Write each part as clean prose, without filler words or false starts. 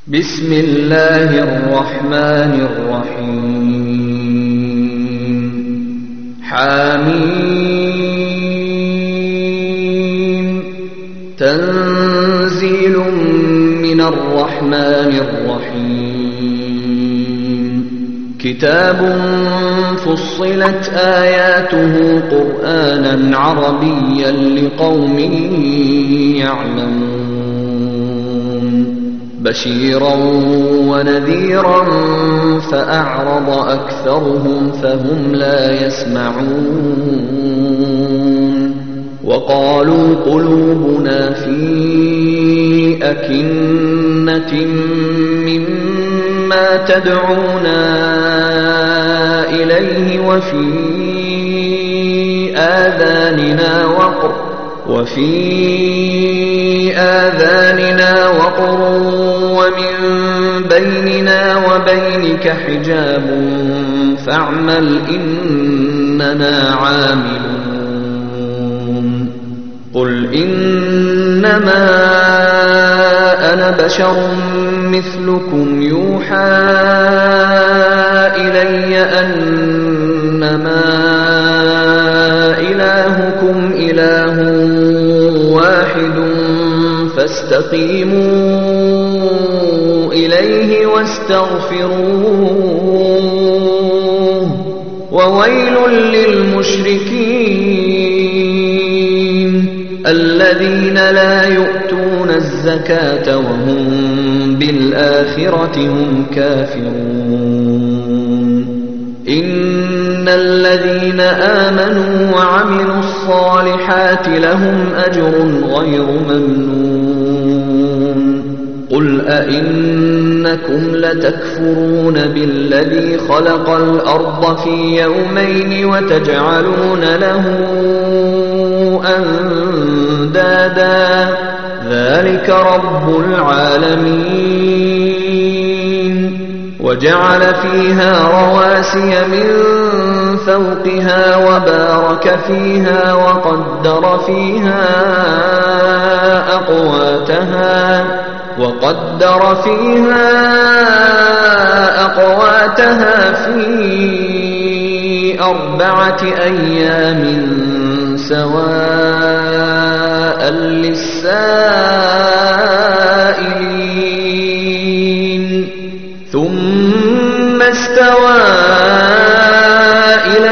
بسم الله الرحمن الرحيم حميم تنزيل من الرحمن الرحيم كتاب فصلت آياته قرآنا عربيا لقوم يعلمون بشيرا ونذيرا فأعرض أكثرهم فهم لا يسمعون وقالوا قلوبنا في أكنة مما تدعونا إليه وفي آذاننا وقر ومن بيننا وبينك حجاب فاعمل إننا عاملون قل إنما أنا بشر مثلكم يوحى إلي أنما إلهكم إله واحد فاستقيموا إليه واستغفروه وويل للمشركين الذين لا يؤتون الزكاة وهم بالآخرة هم كافرون إن الذين آمنوا وعملوا الصالحات لهم أجر غير ممنون قل أئنكم لتكفرون بالذي خلق الأرض في يومين وتجعلون له أندادا ذلك رب العالمين وجعل فيها رواسي من فوقها وبارك فيها وقدر فيها أقواتها في 4 أيام سواء للسائلين ثم استوى إلى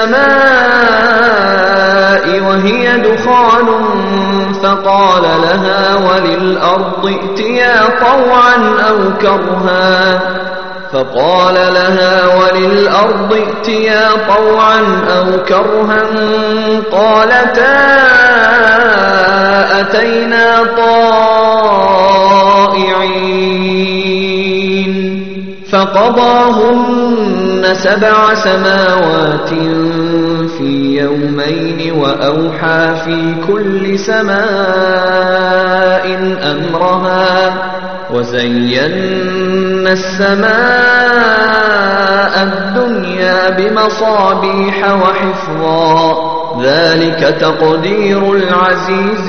السماء وهي دخان فقال لها وللأرض ائتيا طوعا أو كرها قالتا أتينا طائعين فقضاهن 7 سماوات في يومين وأوحى في كل سماء أمرها وزينا السماء الدنيا بمصابيح وحفظا ذلك تقدير العزيز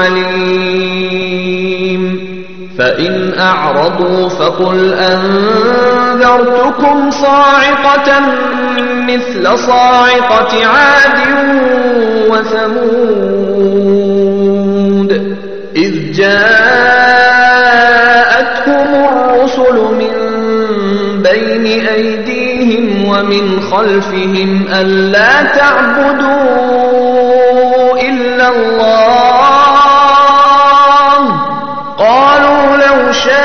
العليم فإن أعرضوا فقل أنذرتكم صاعقة مثل صاعقة عاد وثمود إذ جاءتهم الرسل من بين أيديهم ومن خلفهم ألا تعبدوا إلا الله قالوا لو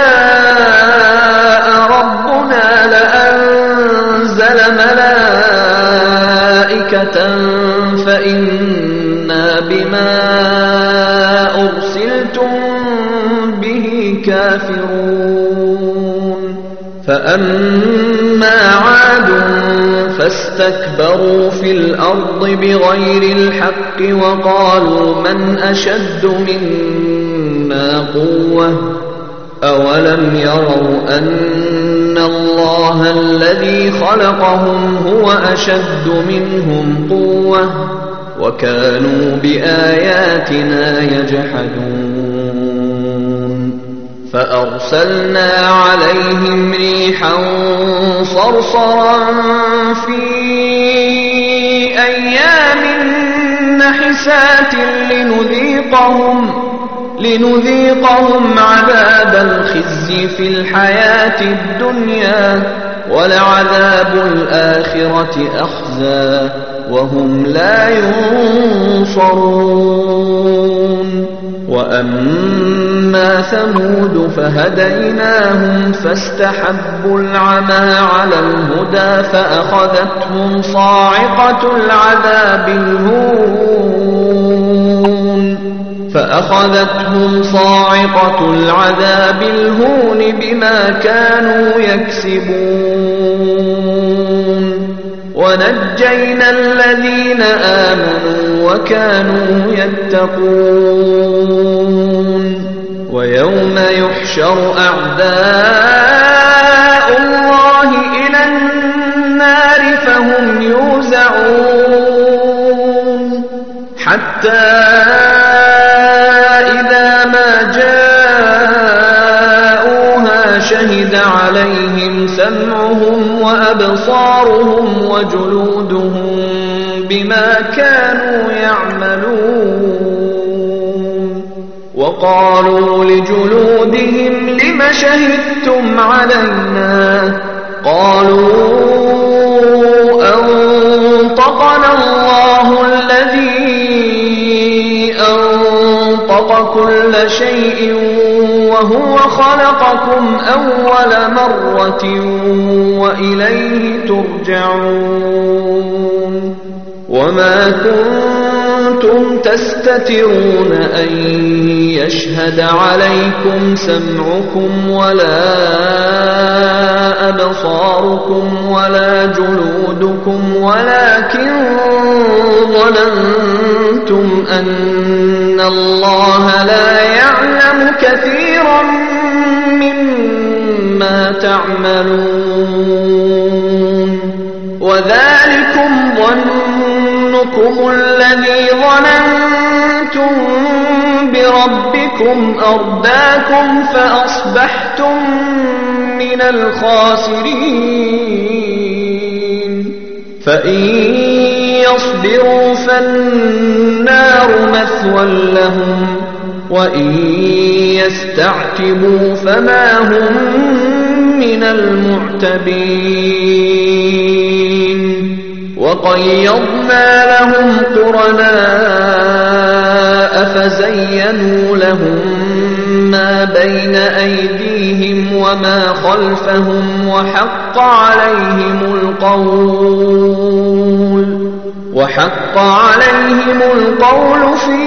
شاء ربنا لأنزل ملائكة فإنا بما أرسلتم به كافرون فأما عاد فاستكبروا في الأرض بغير الحق وقالوا من أشد منا قوة أولم يروا أن الله الذي خلقهم هو أشد منهم قوة وكانوا بآياتنا يجحدون فأرسلنا عليهم ريحا صرصرا في أيام نحسات لنذيقهم عذاب الخزي في الحياة الدنيا ولعذاب الآخرة أخزى وهم لا ينصرون وأما ثمود فهديناهم فاستحبوا العمى على الهدى فأخذتهم صاعقة العذاب الهون بما كانوا يكسبون ونجينا الذين آمنوا وكانوا يتقون ويوم يحشر أعداء الله إلى النار فهم يوزعون حتى إذا ما جاءوها شهد عليهم سمعهم وأبصارهم وجلودهم بما كانوا يعملون وقالوا لجلودهم لم شهدتم علينا قالوا أنطقنا الله الذي أنطق كل شيء وهو خلقكم أول مرة وإليه ترجعون وما كنتم تستترون أن يشهد عليكم سمعكم ولا أبصاركم ولا جلودكم ولكن ظننتم أن الله لا يعلم كثيرا مما تعملون وذلكم ظنكم الذي ظننتم بربكم أرداكم فأصبحتم من الخاسرين فإن يصبروا فالنار مثوى لهم وإن يستعتبوا فما هم من المعتبين وقيضنا لهم قرناء فزينوا لهم ما بين أيديهم وما خلفهم وحق عليهم القول في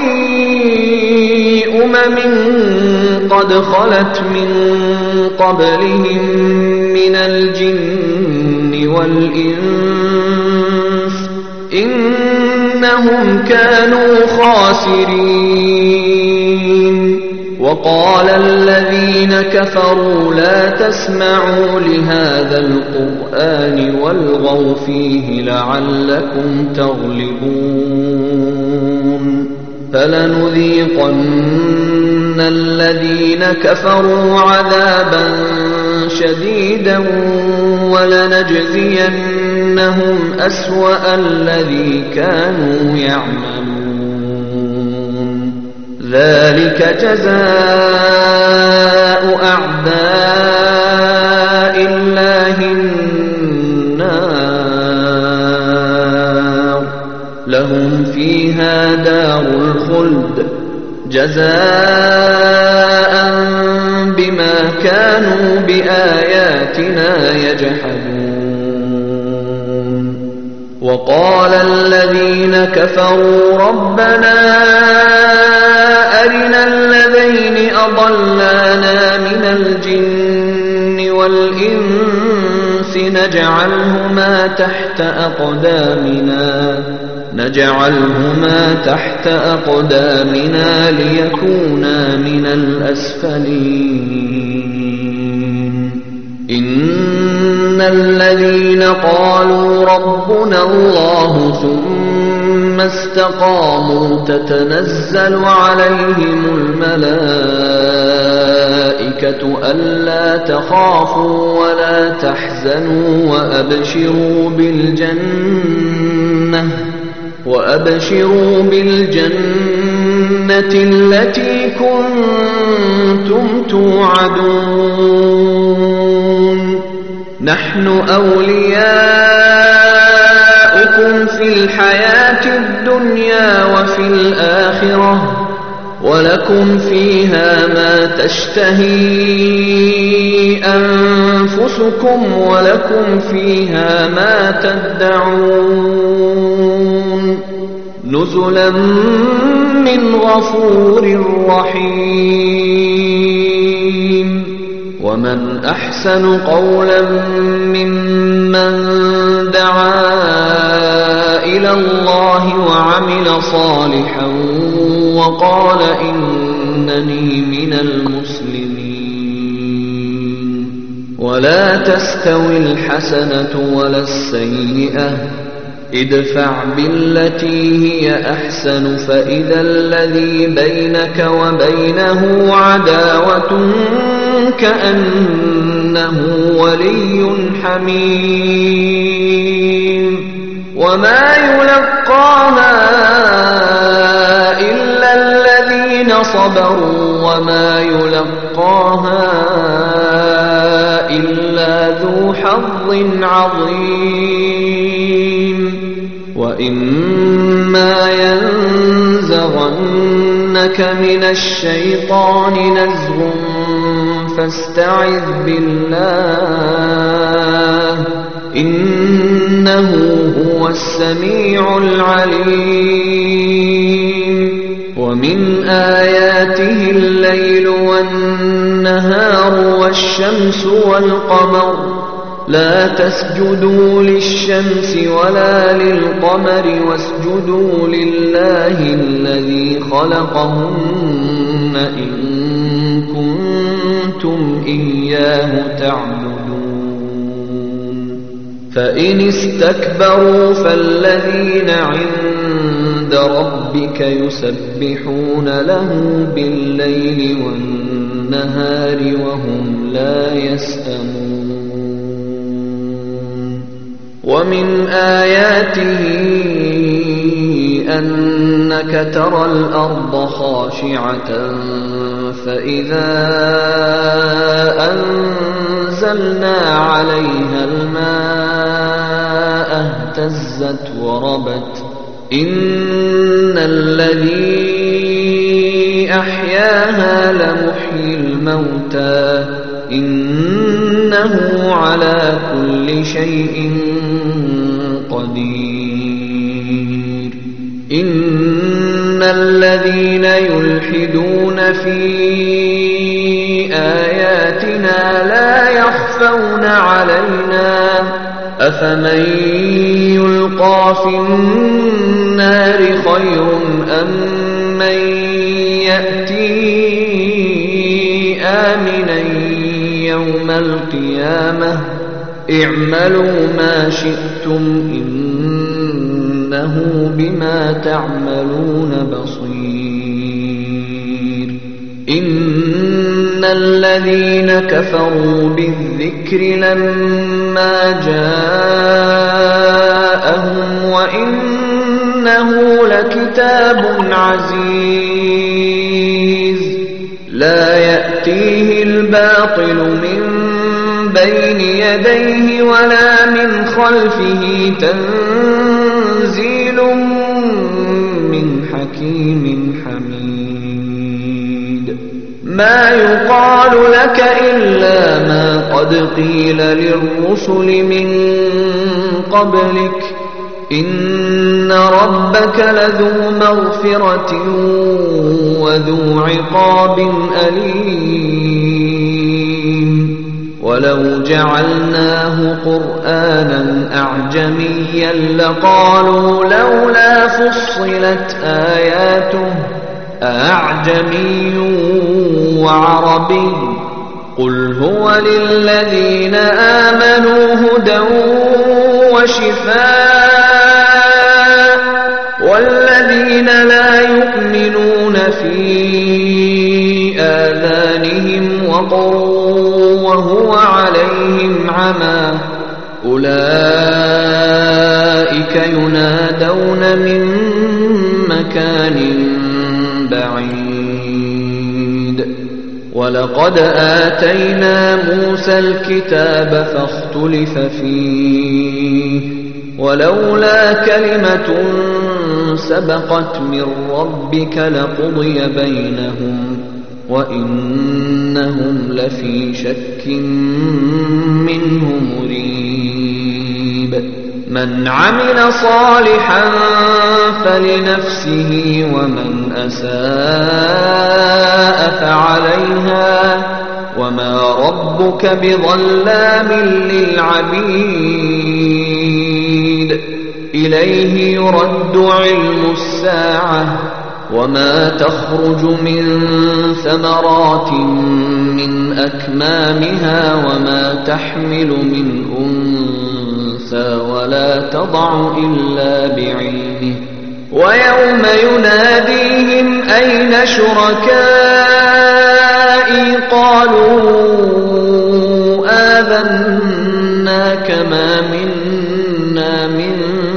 قد خلت من قبلهم من الجن والإنس إنهم كانوا خاسرين وقال الذين كفروا لا تسمعوا لهذا القرآن والغوا فيه لعلكم تغلبون فلنذيقن الذين كفروا عذابا شديدا ولنجزينهم أسوأ الذي كانوا يعملون ذلك جزاء أعداء الله النار لهم فيها دار الخلد جزاء بما كانوا بآياتنا يجحدون وقال الذين كفروا ربنا أرنا الذين أضلانا من الجن والإنس نجعلهما تحت أقدامنا ليكونا من الأسفلين إن الذين قالوا ربنا الله ثم استقاموا تتنزل عليهم الملائكة الْمَلَائِكَةُ أَلَّا تَخَافُوا وَلَا تَحْزَنُوا وَأَبْشِرُوا بِالْجَنَّةِ الَّتِي كُنتُمْ تُوعَدُونَ نَحْنُ أَوْلِيَاؤُكُمْ فِي الْحَيَاةِ الدُّنْيَا وَفِي الْآخِرَةِ وَلَكُمْ فِيهَا مَا تَشْتَهِي أَنفُسُكُمْ وَلَكُمْ فِيهَا مَا تَدَّعُونَ نُزُلًا مِّنْ غَفُورٍ رَّحِيمٍ وَمَنْ أَحْسَنُ قَوْلًا مِّمَّن دَعَا إِلَى اللَّهِ وَعَمِلَ صَالِحًا وَقَالَ إِنَّنِي مِنَ الْمُسْلِمِينَ وَلَا تَسْتَوِي الْحَسَنَةُ وَلَا السَّيِّئَةُ ادْفَعْ بِالَّتِي هِيَ أَحْسَنُ فَإِذَا الَّذِي بَيْنَكَ وَبَيْنَهُ عَدَاوَةٌ كَأَنَّهُ وَلِيٌّ حَمِيمٌ وَمَا يُلَقَّاهَا إِلَّا الَّذِينَ صَبَرُوا وَمَا يُلَقَّاهَا إِلَّا ذُو حَظٍّ عَظِيمٍ وَإِمَّا يَنزَغَنَّكَ مِنَ الشَّيْطَانِ نَزْغٌ فَاسْتَعِذْ بِاللَّهِ إِنَّهُ هُوَ السَّمِيعُ الْعَلِيمُ وَمِنْ آيَاتِهِ اللَّيْلُ وَالنَّهَارُ وَالشَّمْسُ وَالْقَمَرُ لَا تَسْجُدُوا لِلشَّمْسِ وَلَا لِلْقَمَرِ وَاسْجُدُوا لِلَّهِ الَّذِي خَلَقَهُنَّ إِن كُنتُمْ إِيَّاهُ تَعْبُدُونَ فَإِنِ اسْتَكْبَرُوا فَالَّذِينَ عِندَ رَبِّكَ يُسَبِّحُونَ لَهُ بِاللَّيْلِ وَالنَّهَارِ وَهُمْ لَا يَسْأَمُونَ وَمِنْ آيَاتِهِ أَنَّكَ تَرَى الْأَرْضَ خَاشِعَةً فَإِذَا أَنزَلْنَا عَلَيْهَا الْمَاءَ اهْتَزَّتْ وَرَبَتْ إِنَّ الَّذِي أَحْيَاهَا لَمُحْيِي الْمَوْتَى إِنَّهُ عَلَى كُلِّ شَيْءٍ قدير إن الذين يلحدون في آياتنا لا يخفون علينا أفمن يلقى في النار خير أم من يأتي آمنا يوم القيامة اعملوا ما شئتم إنه بما تعملون بصير إن الذين كفروا بالذكر لما جاءهم وإنه لكتاب عزيز لا يأتيه الباطل من بين يديه ولا من خلفه تنزيل من حكيم حميد ما يقال لك إلا ما قد قيل للرسل من قبلك إن ربك لذو مغفرة وذو عقاب أليم ولو جعلناه قرآنا أعجميا لقالوا لولا فصلت آياته أعجمي وعربي قل هو للذين آمنوا هدى وشفاء والذين لا يؤمنون في آذانهم مطر وهو عليهم عمى أولئك ينادون من مكان بعيد ولقد آتينا موسى الكتاب فاختلف فيه ولولا كلمة سبقت من ربك لقضي بينهم وإنهم لفي شك منه مريب من عمل صالحا فلنفسه ومن أساء فعليها وما ربك بظلام للعبيد إليه يرد علم الساعة وما تخرج من ثمرات من أكمامها وما تحمل من أنثى ولا تضع إلا بعلمه ويوم يناديهم أين شركائي قالوا آذناك ما منا من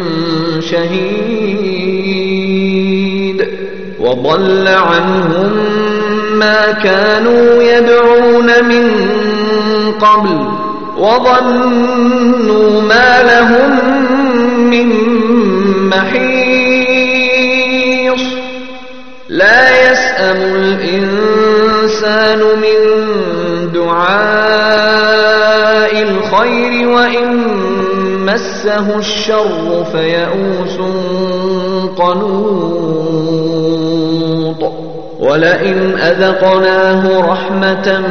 شهيد وضل عنهم ما كانوا يدعون من قبل وظنوا ما لهم من محيص لا يسأم الإنسان من دعاء الخير وإن مسه الشر فيئوس قنوط ولئن أذقناه رحمة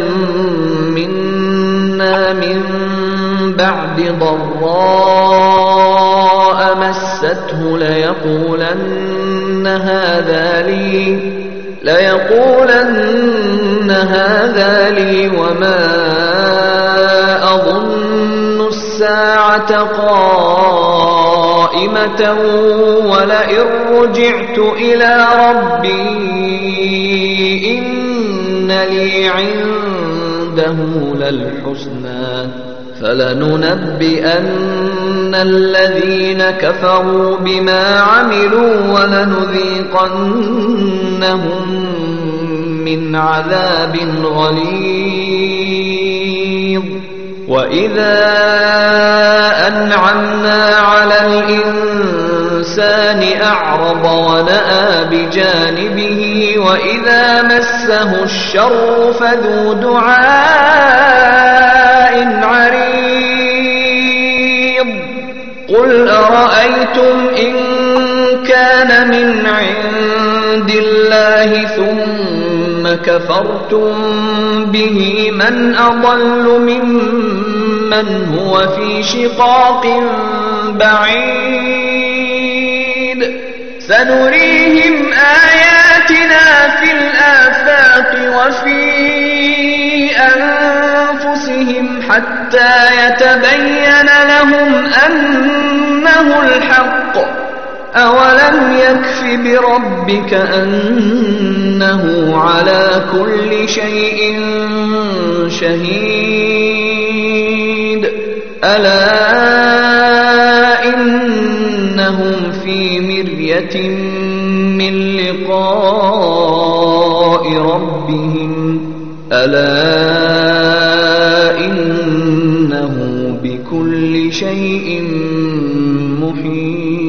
منا من بعد ضراء مسته ليقولن هذا لي وما أظن الساعة قائمة ولئن رجعت إلى ربي إن لي عنده للحسنى فلننبئن الذين كفروا بما عملوا ولنذيقنهم من عذاب غليظ وإذا أنعمنا على الإنسان أعرض ونأى بجانبه وإذا مسه الشر فذو دعاء عريض قل أرأيتم إن كان من عند الله ثم كفرتم به من أضل ممن هو في شقاق بعيد سنريهم آياتنا في الآفاق وفي أنفسهم حتى يتبين لهم أنه الحق أولم يكف بربك أنه على كل شيء شهيد ألا إنهم في مرية من لقاء ربهم ألا إنه بكل شيء محيط